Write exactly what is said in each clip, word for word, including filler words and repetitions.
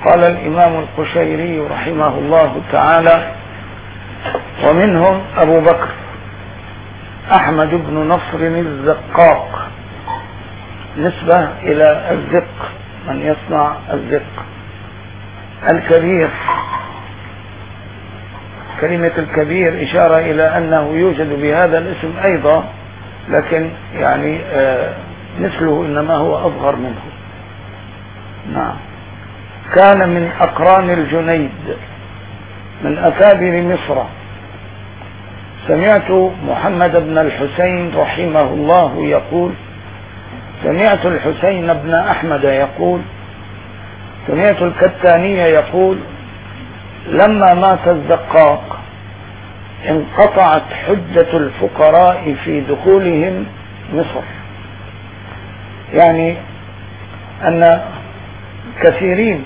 قال الإمام القشيري رحمه الله تعالى: ومنهم أبو بكر أحمد بن نصر الزقاق، نسبة إلى الزق، من يصنع الزق الكبير. كلمة الكبير إشارة إلى أنه يوجد بهذا الاسم أيضا، لكن يعني آه مثله إنما هو أصغر منه. نعم. كان من أقران الجنيد من أكابر مصر. سمعت محمد بن الحسين رحمه الله يقول: سمعت الحسين بن أحمد يقول: سمعت الكتاني يقول: لما مات الزقاق انقطعت حجة الفقراء في دخولهم مصر. يعني أن كثيرين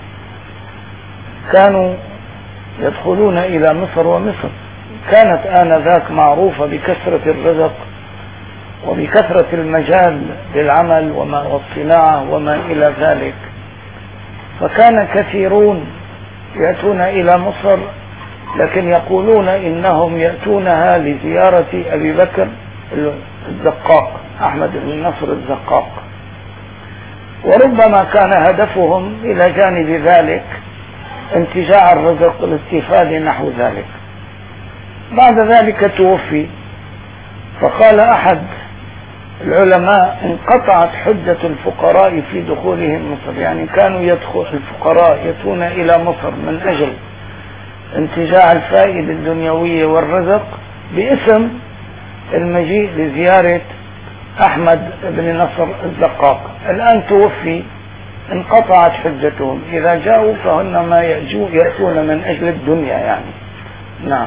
كانوا يدخلون إلى مصر، ومصر كانت آنذاك معروفة بكثرة الرزق وبكثرة المجال للعمل وما والصناعة وما إلى ذلك، فكان كثيرون يأتون إلى مصر، لكن يقولون إنهم يأتونها لزيارة أبي بكر الزقاق، أحمد بن نصر الزقاق، وربما كان هدفهم إلى جانب ذلك انتزاع الرزق والاستفادة نحو ذلك. بعد ذلك توفي، فقال أحد العلماء: انقطعت حجة الفقراء في دخولهم مصر. يعني كانوا يدخل الفقراء يأتون إلى مصر من أجل انتزاع الفائدة الدنيوية والرزق باسم المجيء لزيارة أحمد بن نصر الزقاق. الآن توفي، انقطعت حجتهم، إذا جاءوا فهن ما يأتون من أجل الدنيا يعني. نعم.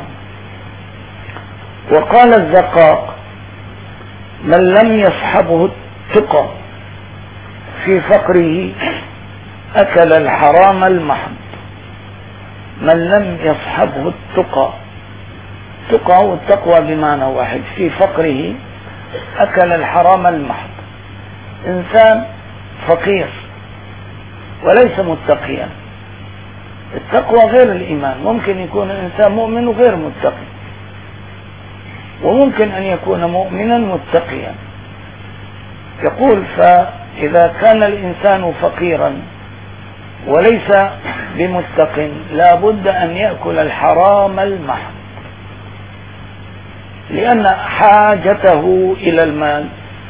وقال الزقاق: من لم يصحبه التقى في فقره أكل الحرام المحض. من لم يصحبه التقى، التقى والتقوى بمعنى واحد، في فقره أكل الحرام المحض. إنسان فقير وليس متقيا. التقوى غير الإيمان، ممكن يكون إنسان مؤمن وغير متقي، وممكن أن يكون مؤمنا متقيا. يقول: فإذا كان الإنسان فقيرا وليس بمتق لا بد أن يأكل الحرام المحض، لأن حاجته إلى المال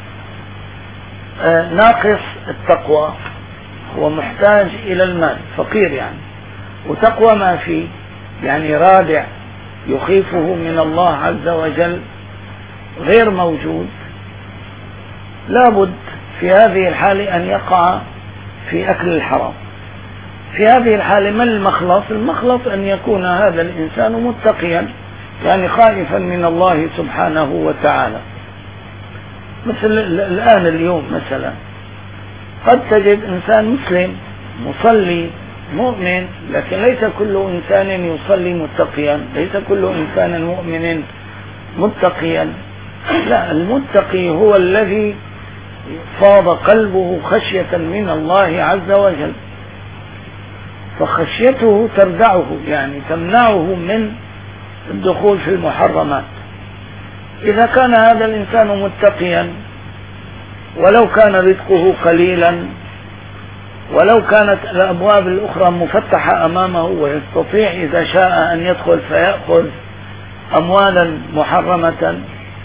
ناقص التقوى، هو محتاج إلى المال، فقير يعني، وتقوى ما فيه يعني رادع يخيفه من الله عز وجل غير موجود. لابد في هذه الحالة أن يقع في أكل الحرام. في هذه الحالة ما المخلص؟ المخلص أن يكون هذا الإنسان متقيا، يعني خائفا من الله سبحانه وتعالى. مثل الآن اليوم مثلا قد تجد إنسان مسلم مصلي مؤمن، لكن ليس كل إنسان يصلي متقيا، ليس كل إنسان مؤمن متقيا. لا، المتقي هو الذي فاض قلبه خشية من الله عز وجل، فخشيته تردعه، يعني تمنعه من الدخول في المحرمات. إذا كان هذا الإنسان متقيا ولو كان رزقه قليلا، ولو كانت الأبواب الأخرى مفتحة أمامه ويستطيع إذا شاء أن يدخل فيأخذ أموالا محرمة،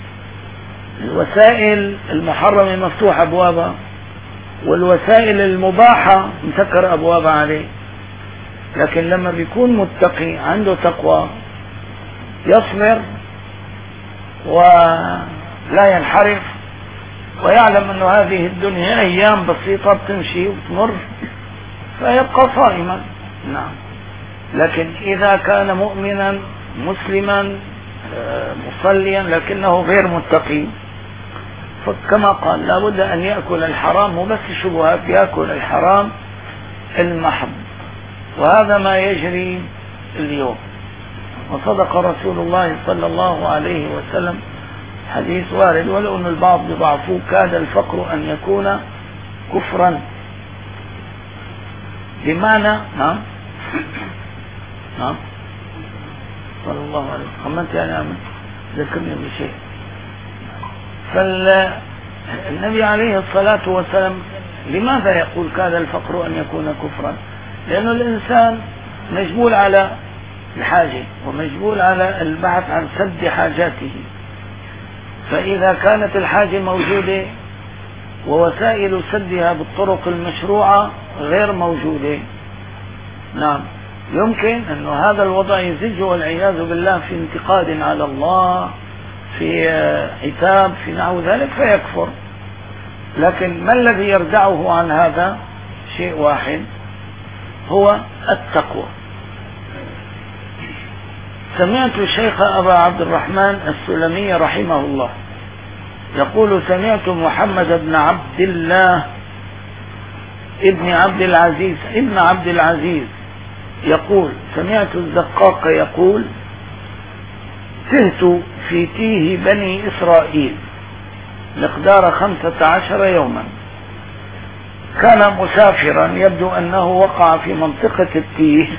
الوسائل المحرمة مفتوحة أبوابها، والوسائل المباحة مسكر أبوابها عليه. لكن لما بيكون متقي عنده تقوى يصبر ولا ينحرف، ويعلم أن هذه الدنيا أيام بسيطة بتمشي وتمر، فيبقى صائما. نعم. لكن إذا كان مؤمنا مسلما مصليا لكنه غير متقي، فكما قال لابد أن يأكل الحرام، مو بس الشبهات، يأكل الحرام المحض. وهذا ما يجري اليوم. وصدق رسول الله صلى الله عليه وسلم، حديث وارد ولو أن البعض يضعفوه: كاد الفقر أن يكون كفرا. بمعنى نعم نعم صلى الله عليه وسلم خمنت يعني عمل ذكرني بشيء. فالنبي عليه الصلاة والسلام لماذا يقول كاد الفقر أن يكون كفرا؟ لأن الإنسان مجبول على الحاجة ومجبول على البحث عن سد حاجاته، فإذا كانت الحاجة موجودة ووسائل سدها بالطرق المشروعة غير موجودة، نعم يمكن أن هذا الوضع يزج والعياذ بالله في انتقاد على الله، في عتاب، في نحو ذلك، فيكفر. لكن ما الذي يردعه عن هذا؟ شيء واحد هو التقوى. سمعت الشيخ أبا عبد الرحمن السلمي رحمه الله يقول: سمعت محمد بن عبد الله ابن عبد العزيز ابن عبد العزيز يقول: سمعت الزقاق يقول: تهت في تيه بني إسرائيل مقدار خمسة عشر يوما. كان مسافرا، يبدو أنه وقع في منطقة التيه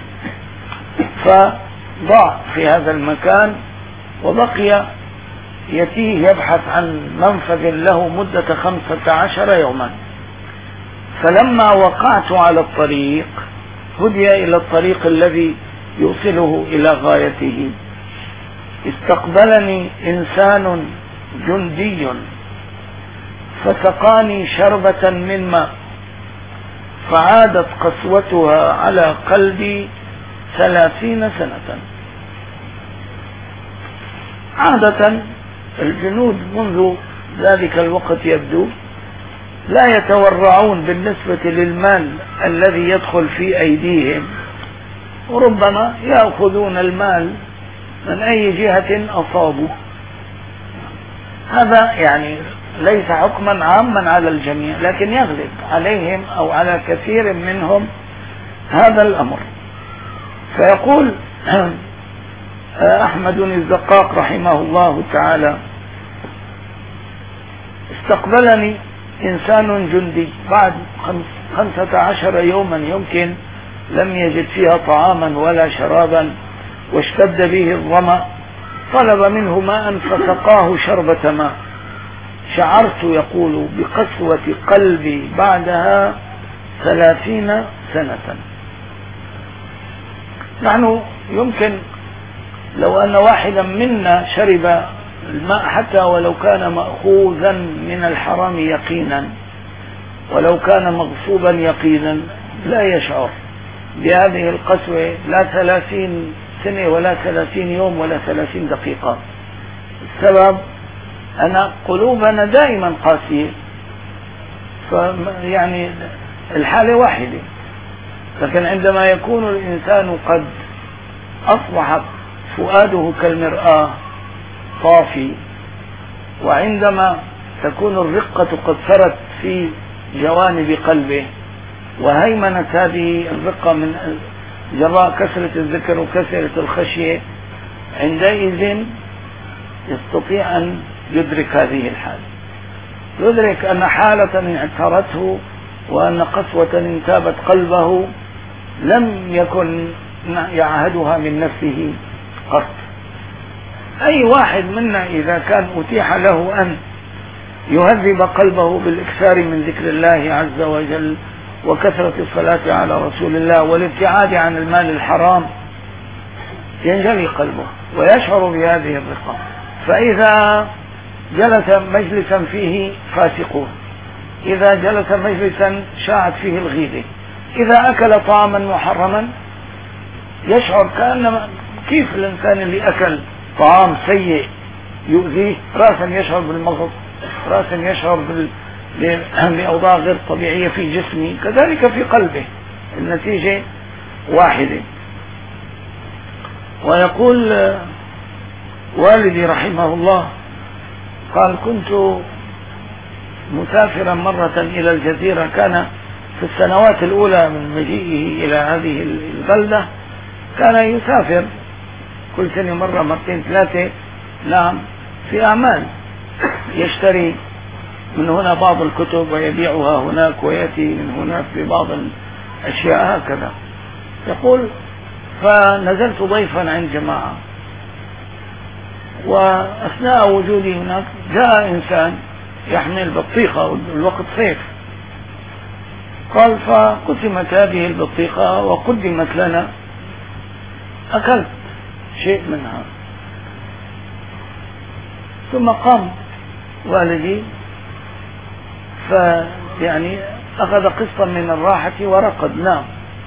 فضاع في هذا المكان، وبقي يتيه يبحث عن منفذ له مدة خمسة عشر يوما. فلما وقعت على الطريق هدي إلى الطريق الذي يوصله إلى غايته، استقبلني إنسان جندي فسقاني شربة من ماء، فعادت قسوتها على قلبي ثلاثين سنة. عادة الجنود منذ ذلك الوقت يبدو لا يتورعون بالنسبة للمال الذي يدخل في أيديهم، وربما يأخذون المال من أي جهة أصابوا. هذا يعني ليس حكما عاما على الجميع، لكن يغلب عليهم أو على كثير منهم هذا الأمر. فيقول أحمد الزقاق رحمه الله تعالى: استقبلني إنسان جندي بعد خمسة عشر يوما، يمكن لم يجد فيها طعاما ولا شرابا واشتد به الظمأ، طلب منه ماء فسقاه شربة ماء. شعرت يقول بقسوة قلبي بعدها ثلاثين سنة. نحن يمكن لو أن واحدا منا شرب الماء حتى ولو كان مأخوذا من الحرام يقينا، ولو كان مغصوبا يقينا، لا يشعر بهذه القسوة لا ثلاثين سنة ولا ثلاثين يوم ولا ثلاثين دقيقة. السبب أن قلوبنا دائما قاسية، فيعني الحالة واحدة. لكن عندما يكون الإنسان قد أصبح فؤاده كالمرآة صافي، وعندما تكون الرقة قد سرت في جوانب قلبه وهيمنت هذه الرقة من جراء كثرة الذكر وكثرة الخشية، عندئذ يستطيع أن يدرك هذه الحالة، يدرك أن حالة اعترته وأن قسوة انتابت قلبه لم يكن يعهدها من نفسه قط. أي واحد منا إذا كان أتيح له أن يهذب قلبه بالإكثار من ذكر الله عز وجل وكثرة الصلاة على رسول الله والابتعاد عن المال الحرام، ينجلي قلبه ويشعر بهذه الرقة. فإذا جلس مجلسا فيه فاسقون، إذا جلس مجلسا شاعت فيه الغيبة، إذا أكل طعاما محرما يشعر كأنما كيف الإنسان اللي أكل طعام سيء يؤذيه رأسا يشعر بالمغص، رأسا يشعر بال... بأوضاع غير طبيعية في جسمه، كذلك في قلبه، النتيجة واحدة. ويقول والدي رحمه الله قال: كنت مسافرا مرة إلى الجزيرة، كان في السنوات الأولى من مجيئه إلى هذه البلدة كان يسافر كل سنة مرة مرتين ثلاثة، نعم، في أعمال، يشتري من هنا بعض الكتب ويبيعها هناك، ويأتي من هناك ببعض أشياء هكذا. يقول فنزلت ضيفا عند جماعة، وأثناء وجودي هناك جاء إنسان يحمل بطيخة والوقت صيف، قال فقسمت هذه البطيخة وقدمت لنا، أكلت شيء منها، ثم قام والدي فيعني أخذ قسطا من الراحة ورقد نام.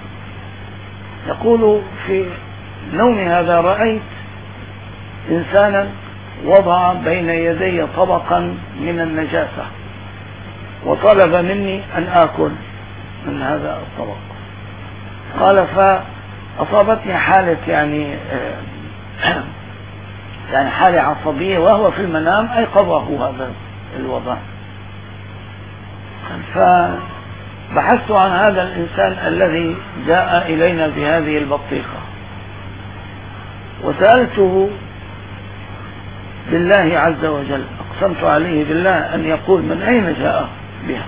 يقول في نومي هذا رأيت إنسانا وضع بين يدي طبقا من النجاسة وطلب مني أن آكل من هذا الطبق. قال فأصابتني حالة يعني يعني حالة عصبية، وهو في المنام أيقظه هذا الوضع. فبحثت عن هذا الإنسان الذي جاء إلينا بهذه البطيخة، وسألته بالله عز وجل، أقسمت عليه بالله أن يقول من أين جاء بها.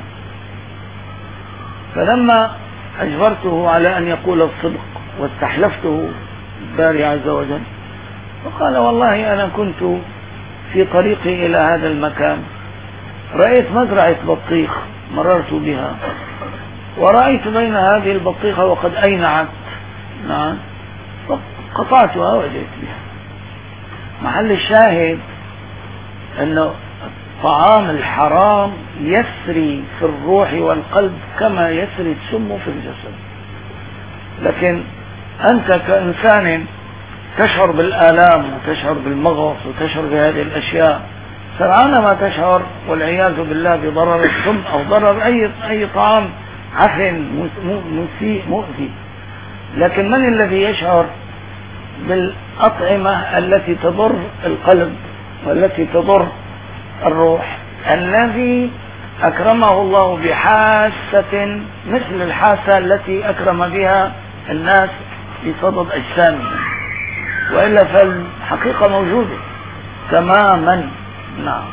فلما أجبرته على أن يقول الصدق واستحلفته بالباري عز وجل، فقال والله أنا كنت في طريقي إلى هذا المكان، رأيت مزرعة بطيخ مررت بها، ورأيت بين هذه البطيخة وقد أينعت، نعم، فقطعتها وجئت بها. محل الشاهد أن طعام الحرام يسري في الروح والقلب كما يسري السم في الجسد. لكن أنت كإنسان تشعر بالآلام وتشعر بالمغص وتشعر بهذه الأشياء، سرعان ما تشعر والعياذ بالله بضرر السم أو ضرر أي أي طعام عفن مسيء مؤذي. لكن من الذي يشعر بالأطعمة التي تضر القلب والتي تضر الروح؟ الذي أكرمه الله بحاسة مثل الحاسة التي أكرم بها الناس في صدد أجسامهم، وإلا فالحقيقة موجودة تماما. نعم.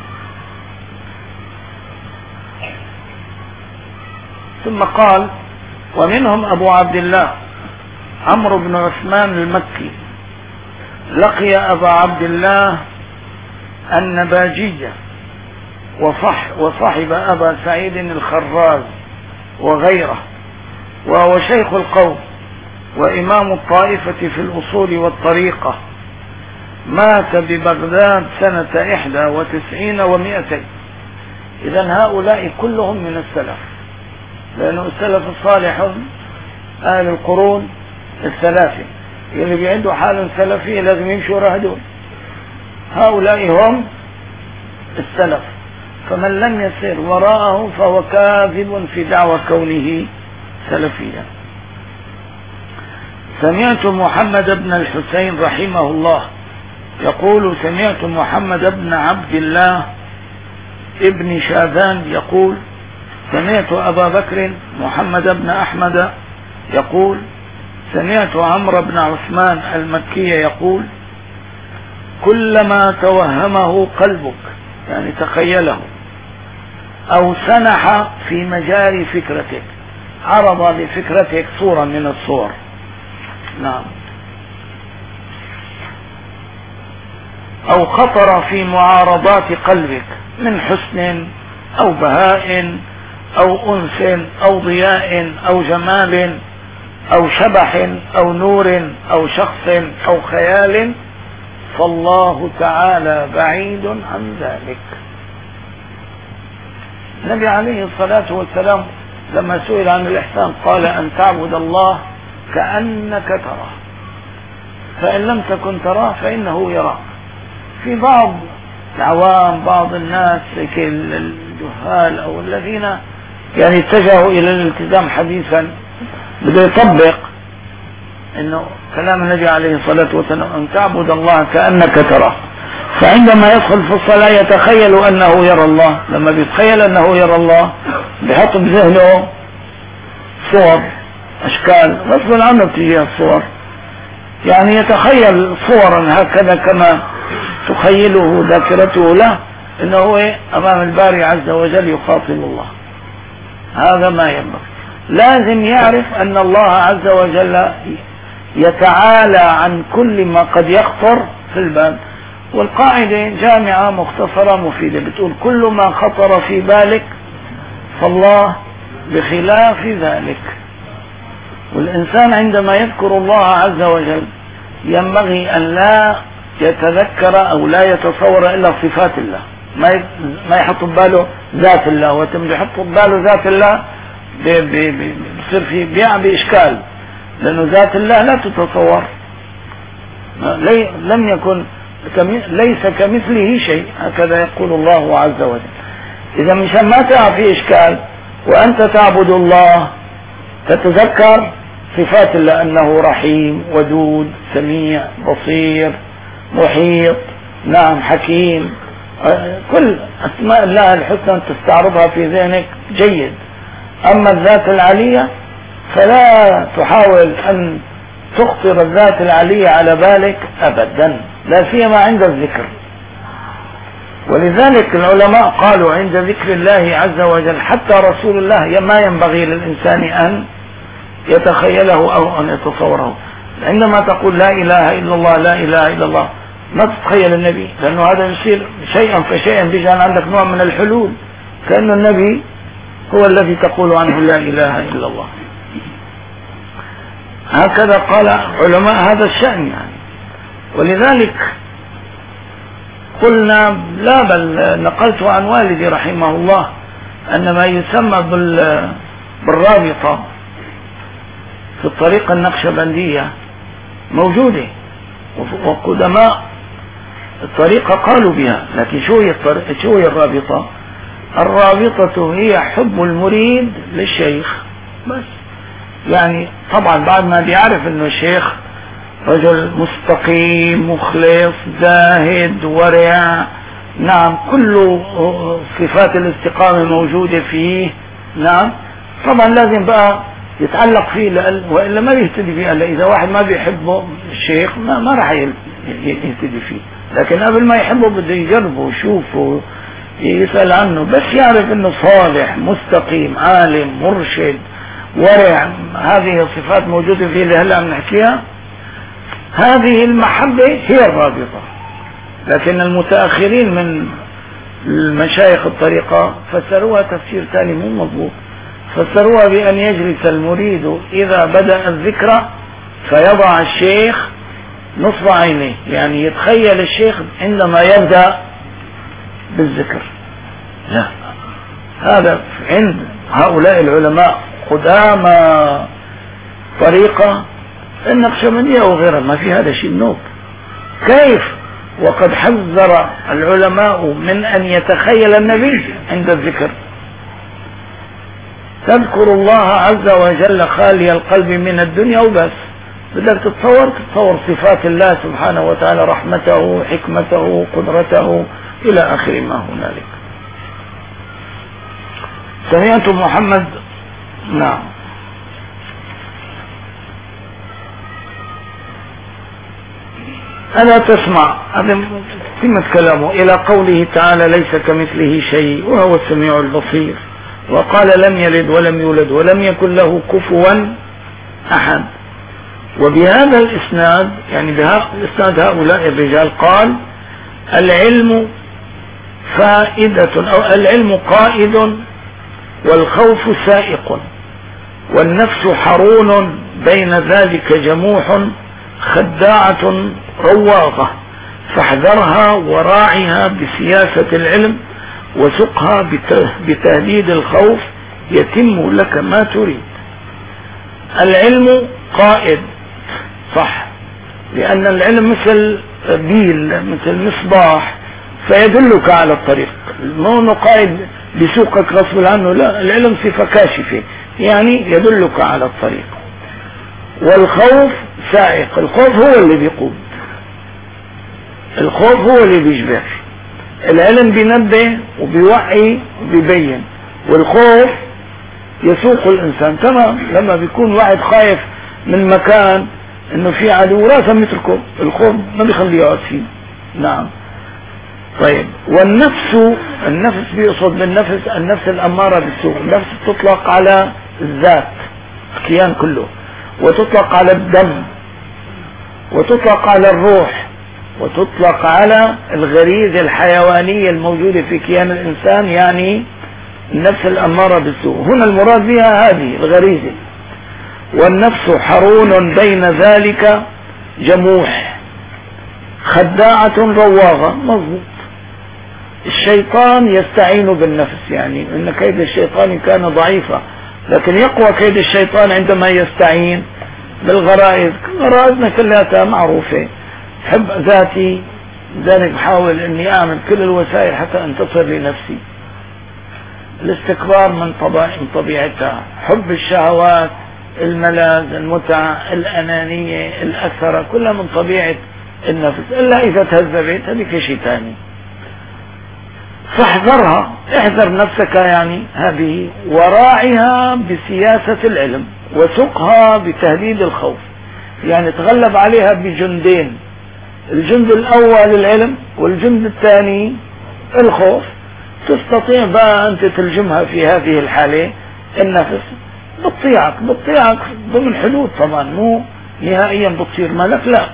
ثم قال ومنهم أبو عبد الله عمرو بن عثمان المكي لقي أبا عبد الله النباجية وصح وصحب أبا سعيد الخراز وغيره، وهو شيخ القوم وإمام الطائفة في الأصول والطريقة، مات ببغداد سنة إحدى وتسعين ومئتين. إذن هؤلاء كلهم من السلف، لأنه السلف الصالح أهل القرون الثلاثة، اللي بيعدوا حالا سلفية لازم يمشوا ورا هدول. هؤلاء هم السلف، فمن لم يسير وراءه فهو كاذب في دعوى كونه سلفيا. سمعت محمد بن الحسين رحمه الله يقول سمعت محمد بن عبد الله ابن شاذان يقول سمعت أبا بكر محمد بن أحمد يقول سمعت عمرو بن عثمان المكي يقول كلما توهمه قلبك، يعني تخيله، أو سنح في مجال فكرتك، عرض لفكرتك صورة من الصور، نعم، أو خطر في معارضات قلبك من حسن أو بهاء أو أنس أو ضياء أو جمال أو شبح أو نور أو شخص أو خيال، فالله تعالى بعيد عن ذلك. النبي عليه الصلاة والسلام لما سئل عن الإحسان قال أن تعبد الله كأنك تراه، فإن لم تكن تراه فإنه يراك. في بعض العوام بعض الناس الجهال أو الذين يعني اتجهوا إلى الالتزام حديثا بده يطبق انه كلام النبي عليه الصلاة والسلام ان تعبد الله كأنك تراه، فعندما يدخل في الصلاة يتخيل انه يرى الله. لما بيتخيل انه يرى الله بيحط بذهنه صور اشكال، غصبا عنه بتجي الصور، يعني يتخيل صورا هكذا كما تخيله ذاكرته له انه امام الباري عز وجل يخاطب الله. هذا ما ينبغي. لازم يعرف أن الله عز وجل يتعالى عن كل ما قد يخطر في البال. والقاعدة جامعة مختصرة مفيدة بتقول كل ما خطر في بالك فالله بخلاف ذلك. والإنسان عندما يذكر الله عز وجل ينبغي أن لا يتذكر أو لا يتصور إلا صفات الله، ما ما يحط بباله ذات الله، وتم يحط بباله ذات الله بصير في بيع بإشكال، لأنه ذات الله لا تتصور، لم يكن ليس كمثله شيء، هكذا يقول الله عز وجل. إذا مشان ما تقع في إشكال وأنت تعبد الله تتذكر صفات الله، أنه رحيم ودود سميع بصير محيط نعم حكيم، كل أسماء الله الحسنى تستعرضها في ذهنك جيد. أما الذات العلية فلا تحاول أن تخطر الذات العلية على بالك أبدا، لا سيما عند الذكر. ولذلك العلماء قالوا عند ذكر الله عز وجل حتى رسول الله ما ينبغي للإنسان أن يتخيله أو أن يتصوره. عندما تقول لا إله إلا الله لا إله إلا الله ما تتخيل النبي، لأنه هذا يصير شيئا فشيئا بيجعل عندك نوع من الحلول، كأن النبي هو الذي تقول عنه لا إله إلا الله. هكذا قال علماء هذا الشأن يعني. ولذلك قلنا لا، بل نقلت عن والدي رحمه الله أن ما يسمى بالرابطة في الطريقة النقشبندية موجودة، وقدماء الطريقة قالوا بها. لكن شو هي شو هي الرابطة؟ الرابطة هي حب المريد للشيخ بس. يعني طبعا بعد ما بيعرف انه الشيخ رجل مستقيم مخلص زاهد ورع، نعم كل صفات الاستقامة موجودة فيه، نعم طبعا لازم بقى يتعلق فيه، وإلا ما بيهتدي فيه. إلا إذا واحد ما بيحبه الشيخ ما, ما راح يهتدي فيه. لكن قبل ما يحبه بده يجربه ويشوفه يسأل عنه، بس يعرف انه صالح مستقيم عالم مرشد ورع، هذه الصفات موجودة فيه اللي هلأ بنحكيها. هذه المحبة هي الرابطة. لكن المتأخرين من المشايخ الطريقة فسروها تفسير ثاني مو مضبوط، فسروها بأن يجلس المريد إذا بدأ الذكر فيضع الشيخ نصب عينيه، يعني يتخيل الشيخ عندما يبدأ بالذكر. لا، هذا عند هؤلاء العلماء قدامى طريقة النقشبندية وغيرها ما في هذا شيء نوب. كيف وقد حذر العلماء من أن يتخيل النبي عند الذكر؟ تذكر الله عز وجل خالي القلب من الدنيا وبس، بدك تتصور تتصور صفات الله سبحانه وتعالى، رحمته حكمته قدرته إلى آخر ما هنالك. سمعت محمد نعم ألا تسمع هذا قمة كلامه إلى قوله تعالى ليس كمثله شيء وهو السميع البصير، وقال لم يلد ولم يولد ولم يكن له كفوا أحد. وبهذا الإسناد يعني بإسناد هؤلاء الرجال قال العلم فائدة أو العلم قائد والخوف سائق والنفس حرون بين ذلك جموح خداعة رواضة، فاحذرها وراعها بسياسة العلم وسقها بتهديد الخوف يتم لك ما تريد. العلم قائد صح، لأن العلم مثل بيل مثل مصباح فيدلك على الطريق، مو قائد بسوقك غصب عنه، لا، العلم صفة كاشفة يعني يدلك على الطريق. والخوف سائق، الخوف هو اللي بيقود، الخوف هو اللي بيجبر. العلم بينبه وبيوعي وبيبين، والخوف يسوق الإنسان. تمام، لما بيكون واحد خايف من مكان انه في عدو لازم يتركه، الخوف ما بيخليه يقعد فيه. نعم طيب. والنفس، النفس بيقصد بالنفس النفس الأمارة بالسوء، النفس تطلق على الذات الكيان كله، وتطلق على الدم، وتطلق على الروح، وتطلق على الغريزة الحيوانية الموجودة في كيان الإنسان، يعني النفس الأمارة بالسوء. هنا المراد بها هذه الغريزة. والنفس حرون بين ذلك جموح خداعة رواغة. مضبوط. الشيطان يستعين بالنفس، يعني ان كيد الشيطان كان ضعيفا، لكن يقوى كيد الشيطان عندما يستعين بالغرائز. غرائزنا كلها معروفة، حب ذاتي، ذلك بحاول اني اعمل كل الوسائل حتى انتصر لنفسي. الاستكبار من طبيعتها، حب الشهوات، الملاذ، المتعة، الانانية، الاثرة، كلها من طبيعة النفس، الا اذا تهذبت هذيك شيء ثاني. فاحذرها، احذر نفسك يعني هذه، وراعها بسياسة العلم، وسقها بتهديد الخوف. يعني تغلب عليها بجندين، الجند الاول العلم، والجند الثاني الخوف. تستطيع بقى انت تلجمها في هذه الحالة النفس، بتطيعك بتطيعك ضمن حدود طبعا، مو نهائيا بتصير ملك، لا.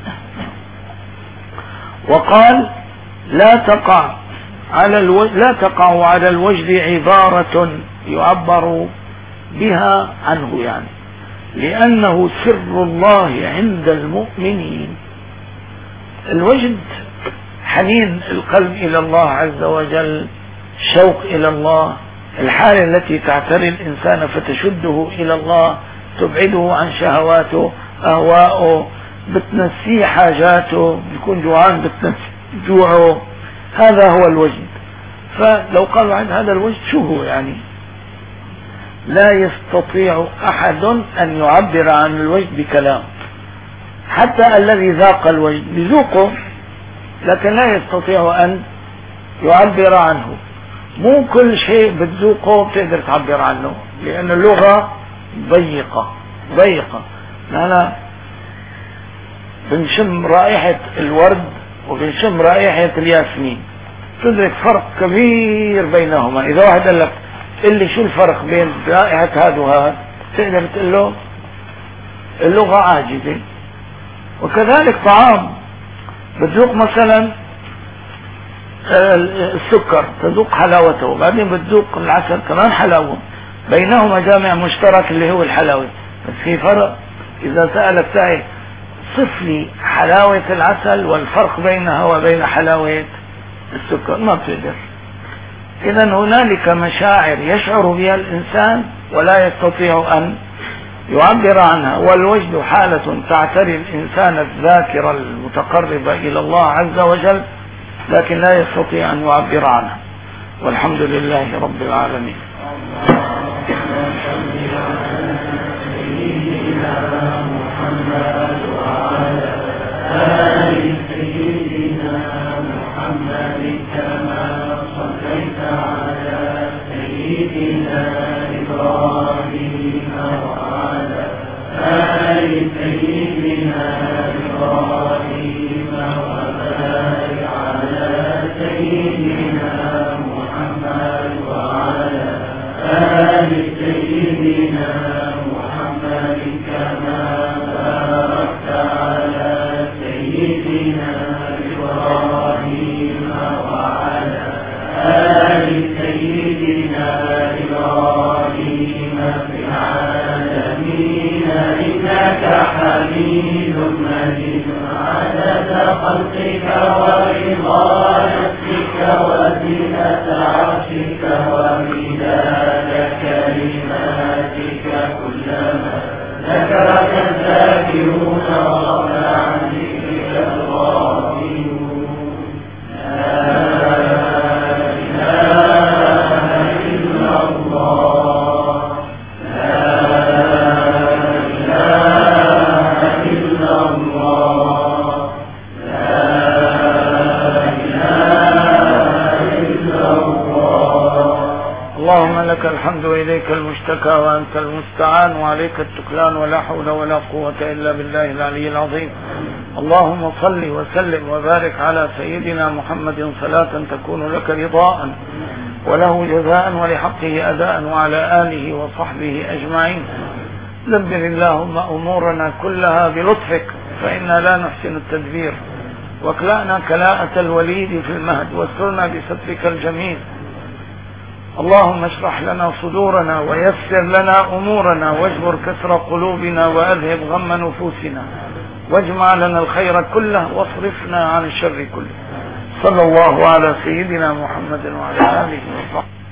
وقال لا تقع على الوجه لا تقع على الوجد عبارة يعبر بها عنه، يعني لأنه سر الله عند المؤمنين. الوجد حنين القلب إلى الله عز وجل، شوق إلى الله، الحالة التي تعتري الإنسان فتشده إلى الله، تبعده عن شهواته أهواءه، بتنسيه حاجاته، بيكون جوعان بتنسي جوعه. هذا هو الوجد. فلو قالوا عن هذا الوجد شو هو؟ يعني لا يستطيع أحد أن يعبر عن الوجد بكلام، حتى الذي ذاق الوجد بذوقه، لكن لا يستطيع أن يعبر عنه. مو كل شيء بتذوقه بتقدر تعبر عنه، لأن اللغة ضيقة ضيقة. أنا بنشم رائحة الورد وبنشم رائحة الياسمين، تدرك فرق كبير بينهما. إذا واحد قال لك اللي شو الفرق بين رائحة هذا وهذا، تقدر تقول له اللغة عاجزة. وكذلك طعام، بتذوق مثلا السكر تذوق حلاوته، وبعدين بتذوق العسل كمان حلاوة، بينهما جامع مشترك اللي هو الحلاوة، بس في فرق. إذا سألك سائل صف لي حلاوة العسل والفرق بينها وبين حلاوة السكر، ما بتقدر. إذا هنالك مشاعر يشعر بها الإنسان ولا يستطيع أن يعبر عنها. والوجد حالة تعتري الإنسان الذاكرة المتقربة إلى الله عز وجل، لكن لا يستطيع أن يعبر عنها. والحمد لله رب العالمين. آل سيدنا محمد كما صليت على سيدنا إبراهيم وعلى آل سيدنا إبراهيم وبارك على سيدنا محمد وعلى آل سيدنا محمد كما باركت على سيدنا إبراهيم وعلى آل سيدنا إبراهيم في العالمين إنك حميد مجيد. عدد خلقك ورضا نفسك وزنة عرشك ومداد كلماتك، كلما ذكرك الذاكرون وغفل عن ذكرك الغافلون. لا إله إلا الله، لا إله إلا الله، لا إله إلا الله. اللهم لك الحمد وإليك المشتكى وأنت المستعان وعليك التكلان، ولا حول ولا قوة إلا بالله العلي العظيم. اللهم صل وسلم وبارك على سيدنا محمد صلاة تكون لك رضاء وله جزاء ولحقه أداء وعلى آله وصحبه أجمعين. دبر اللهم أمورنا كلها بلطفك فإنا لا نحسن التدبير، واكلأنا كلاءة الوليد في المهد، واسترنا بسترك الجميل. اللهم اشرح لنا صدورنا ويسر لنا أمورنا، واجبر كسر قلوبنا وأذهب غم نفوسنا، واجمع لنا الخير كله واصرفنا عن الشر كله. صلى الله على سيدنا محمد وعلى آله وصحبه.